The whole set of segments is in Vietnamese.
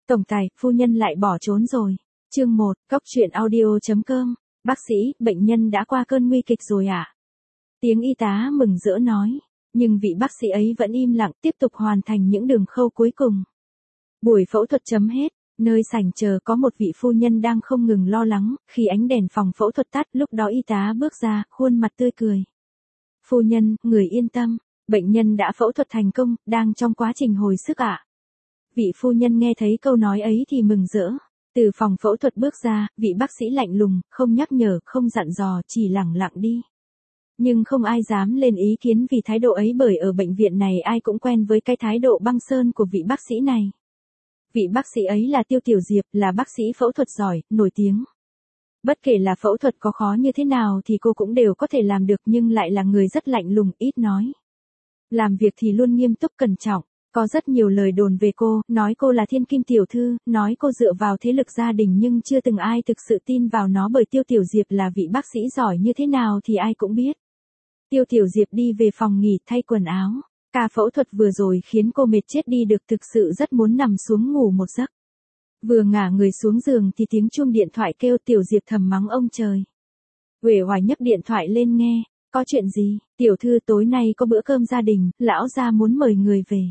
Tổng tài, phu nhân lại bỏ trốn rồi. Chương 1, Cốc truyện audio.com. Bác sĩ, bệnh nhân đã qua cơn nguy kịch rồi ạ. Tiếng y tá mừng rỡ nói. Nhưng vị bác sĩ ấy vẫn im lặng tiếp tục hoàn thành những đường khâu cuối cùng. Buổi phẫu thuật chấm hết. Nơi sảnh chờ có một vị phu nhân đang không ngừng lo lắng, khi ánh đèn phòng phẫu thuật tắt, lúc đó y tá bước ra, khuôn mặt tươi cười. Phu nhân, người yên tâm, bệnh nhân đã phẫu thuật thành công, đang trong quá trình hồi sức ạ. Vị phu nhân nghe thấy câu nói ấy thì mừng rỡ. Từ phòng phẫu thuật bước ra, vị bác sĩ lạnh lùng, không nhắc nhở, không dặn dò, chỉ lẳng lặng đi. Nhưng không ai dám lên ý kiến vì thái độ ấy, bởi ở bệnh viện này ai cũng quen với cái thái độ băng sơn của vị bác sĩ này. Vị bác sĩ ấy là Tiêu Tiểu Diệp, là bác sĩ phẫu thuật giỏi, nổi tiếng. Bất kể là phẫu thuật có khó như thế nào thì cô cũng đều có thể làm được, nhưng lại là người rất lạnh lùng, ít nói. Làm việc thì luôn nghiêm túc cẩn trọng. Có rất nhiều lời đồn về cô, nói cô là thiên kim tiểu thư, nói cô dựa vào thế lực gia đình, nhưng chưa từng ai thực sự tin vào nó, bởi Tiêu Tiểu Diệp là vị bác sĩ giỏi như thế nào thì ai cũng biết. Tiêu Tiểu Diệp đi về phòng nghỉ thay quần áo. Ca phẫu thuật vừa rồi khiến cô mệt chết đi được, thực sự rất muốn nằm xuống ngủ một giấc. Vừa ngả người xuống giường thì tiếng chuông điện thoại kêu. Tiểu Diệp thầm mắng ông trời. Uể oải nhấc điện thoại lên nghe. Có chuyện gì? Tiểu thư, tối nay có bữa cơm gia đình, lão gia muốn mời người về.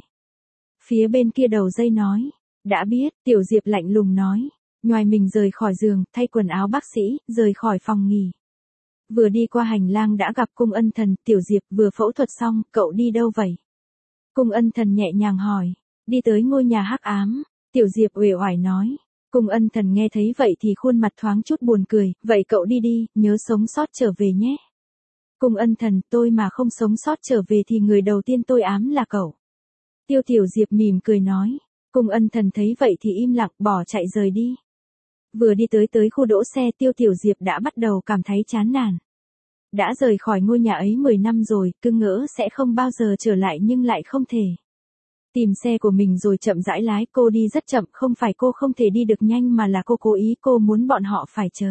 Phía bên kia đầu dây nói. Đã biết, Tiểu Diệp lạnh lùng nói. Nhoài mình rời khỏi giường, thay quần áo bác sĩ, rời khỏi phòng nghỉ. Vừa đi qua hành lang đã gặp Cung Ân Thần. Tiểu Diệp, vừa phẫu thuật xong, cậu đi đâu vậy? Cung Ân Thần nhẹ nhàng hỏi. Đi tới ngôi nhà hắc ám. Tiểu Diệp uể oải nói. Cung Ân Thần nghe thấy vậy thì khuôn mặt thoáng chút buồn cười. Vậy cậu đi đi, nhớ sống sót trở về nhé. Cung Ân Thần, tôi mà không sống sót trở về thì người đầu tiên tôi ám là cậu. Tiêu Tiểu Diệp mỉm cười nói. Cung Ân Thần thấy vậy thì im lặng, bỏ chạy rời đi. Vừa đi tới khu đỗ xe, Tiêu Tiểu Diệp đã bắt đầu cảm thấy chán nản. Đã rời khỏi ngôi nhà ấy 10 năm rồi, cứ ngỡ sẽ không bao giờ trở lại nhưng lại không thể. Tìm xe của mình rồi chậm rãi lái. Cô đi rất chậm, không phải cô không thể đi được nhanh mà là cô cố ý, cô muốn bọn họ phải chờ.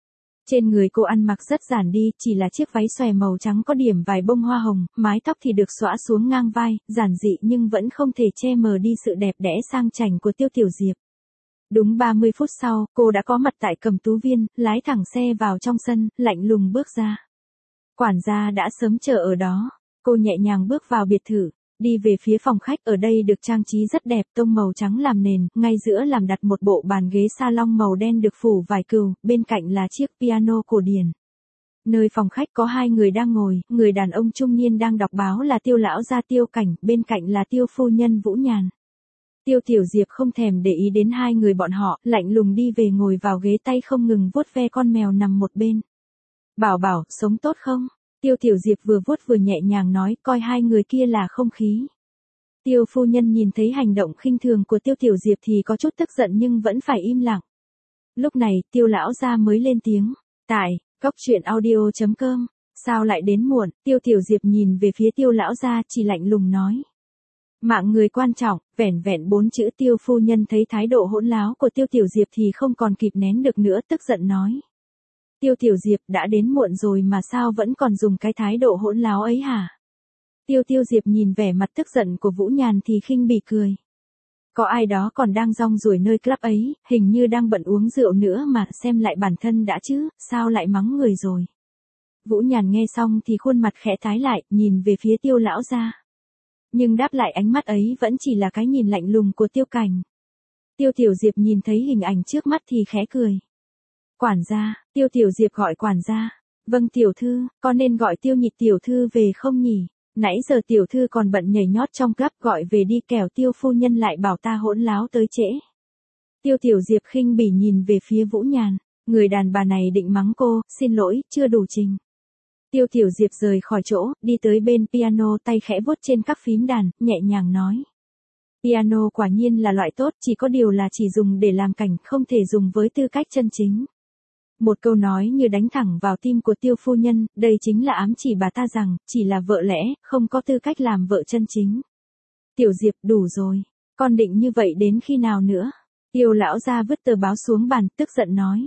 Trên người cô ăn mặc rất giản đi, chỉ là chiếc váy xòe màu trắng có điểm vài bông hoa hồng, mái tóc thì được xõa xuống ngang vai, giản dị nhưng vẫn không thể che mờ đi sự đẹp đẽ sang chảnh của Tiêu Tiểu Diệp. Đúng 30 phút sau, cô đã có mặt tại Cẩm Tú Viên, lái thẳng xe vào trong sân, lạnh lùng bước ra. Quản gia đã sớm chờ ở đó. Cô nhẹ nhàng bước vào biệt thự, đi về phía phòng khách. Ở đây được trang trí rất đẹp, tông màu trắng làm nền, ngay giữa làm đặt một bộ bàn ghế salon màu đen được phủ vải cừu, bên cạnh là chiếc piano cổ điển. Nơi phòng khách có hai người đang ngồi, người đàn ông trung niên đang đọc báo là Tiêu lão gia Tiêu Cảnh, bên cạnh là Tiêu phu nhân Vũ Nhàn. Tiêu Tiểu Diệp không thèm để ý đến hai người bọn họ, lạnh lùng đi về ngồi vào ghế, tay không ngừng vuốt ve con mèo nằm một bên. Bảo bảo, sống tốt không? Tiêu Tiểu Diệp vừa vuốt vừa nhẹ nhàng nói, coi hai người kia là không khí. Tiêu phu nhân nhìn thấy hành động khinh thường của Tiêu Tiểu Diệp thì có chút tức giận nhưng vẫn phải im lặng. Lúc này, Tiêu lão gia mới lên tiếng. Tại, Cốc truyện audio.com, sao lại đến muộn? Tiêu Tiểu Diệp nhìn về phía Tiêu lão gia, chỉ lạnh lùng nói. Mạng người quan trọng, vẻn vẹn 4 chữ. Tiêu phu nhân thấy thái độ hỗn láo của Tiêu Tiểu Diệp thì không còn kịp nén được nữa, tức giận nói. Tiêu Tiểu Diệp, đã đến muộn rồi mà sao vẫn còn dùng cái thái độ hỗn láo ấy hả? Tiêu Diệp nhìn vẻ mặt tức giận của Vũ Nhàn thì khinh bỉ cười. Có ai đó còn đang rong ruổi nơi club ấy, hình như đang bận uống rượu nữa mà, xem lại bản thân đã chứ, sao lại mắng người rồi? Vũ Nhàn nghe xong thì khuôn mặt khẽ tái lại, nhìn về phía Tiêu lão gia. Nhưng đáp lại ánh mắt ấy vẫn chỉ là cái nhìn lạnh lùng của Tiêu Cảnh. Tiêu Tiểu Diệp nhìn thấy hình ảnh trước mắt thì khẽ cười. Quản gia, Tiêu Tiểu Diệp gọi quản gia. Vâng tiểu thư, có nên gọi Tiêu Nhị tiểu thư về không nhỉ? Nãy giờ tiểu thư còn bận nhảy nhót trong club, gọi về đi kẻo Tiêu phu nhân lại bảo ta hỗn láo tới trễ. Tiêu Tiểu Diệp khinh bỉ nhìn về phía Vũ Nhàn. Người đàn bà này định mắng cô, xin lỗi, chưa đủ trình. Tiêu Tiểu Diệp rời khỏi chỗ, đi tới bên piano, tay khẽ vuốt trên các phím đàn, nhẹ nhàng nói. Piano quả nhiên là loại tốt, chỉ có điều là chỉ dùng để làm cảnh, không thể dùng với tư cách chân chính. Một câu nói như đánh thẳng vào tim của Tiêu phu nhân, đây chính là ám chỉ bà ta rằng, chỉ là vợ lẽ, không có tư cách làm vợ chân chính. Tiểu Diệp, đủ rồi, con định như vậy đến khi nào nữa? Tiêu lão gia vứt tờ báo xuống bàn, tức giận nói.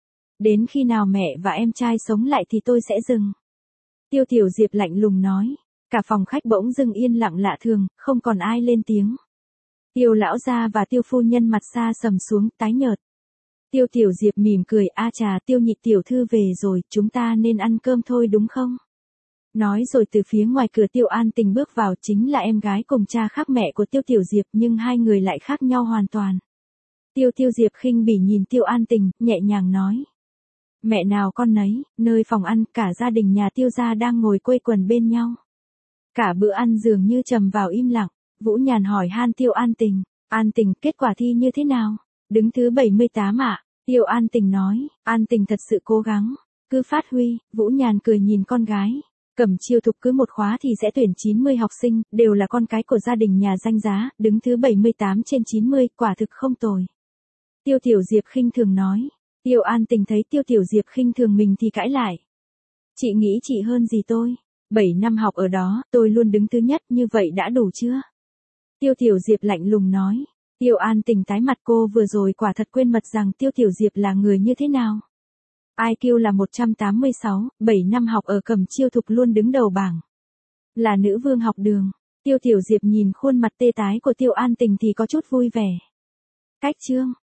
Đến khi nào mẹ và em trai sống lại thì tôi sẽ dừng. Tiêu Tiểu Diệp lạnh lùng nói. Cả phòng khách bỗng dưng yên lặng lạ thường, không còn ai lên tiếng. Tiêu lão gia và Tiêu phu nhân mặt xa sầm xuống, tái nhợt. Tiêu Tiểu Diệp mỉm cười, a chà, Tiêu nhị tiểu thư về rồi, chúng ta nên ăn cơm thôi đúng không? Nói rồi từ phía ngoài cửa Tiêu An Tình bước vào, chính là em gái cùng cha khác mẹ của Tiêu Tiểu Diệp, nhưng hai người lại khác nhau hoàn toàn. Tiêu Diệp khinh bỉ nhìn Tiêu An Tình, nhẹ nhàng nói. Mẹ nào con nấy, nơi phòng ăn, cả gia đình nhà Tiêu gia đang ngồi quây quần bên nhau. Cả bữa ăn dường như trầm vào im lặng. Vũ Nhàn hỏi han Tiêu An Tình, An Tình, kết quả thi như thế nào? Đứng thứ 78 ạ. Tiêu An Tình nói, An Tình thật sự cố gắng, cứ phát huy. Vũ Nhàn cười nhìn con gái. Cẩm Chiêu Thục cứ một khóa thì sẽ tuyển 90 học sinh, đều là con cái của gia đình nhà danh giá, đứng thứ 78 trên 90, quả thực không tồi. Tiêu Tiểu Diệp khinh thường nói. Tiêu An Tình thấy Tiêu Tiểu Diệp khinh thường mình thì cãi lại. Chị nghĩ chị hơn gì tôi? 7 năm học ở đó, tôi luôn đứng thứ nhất, như vậy đã đủ chưa? Tiêu Tiểu Diệp lạnh lùng nói. Tiêu An Tình tái mặt, cô vừa rồi quả thật quên mật rằng Tiêu Tiểu Diệp là người như thế nào. IQ là 186, 7 năm học ở Cẩm Chiêu Thục luôn đứng đầu bảng. Là nữ vương học đường. Tiêu Tiểu Diệp nhìn khuôn mặt tê tái của Tiêu An Tình thì có chút vui vẻ. Cách chương.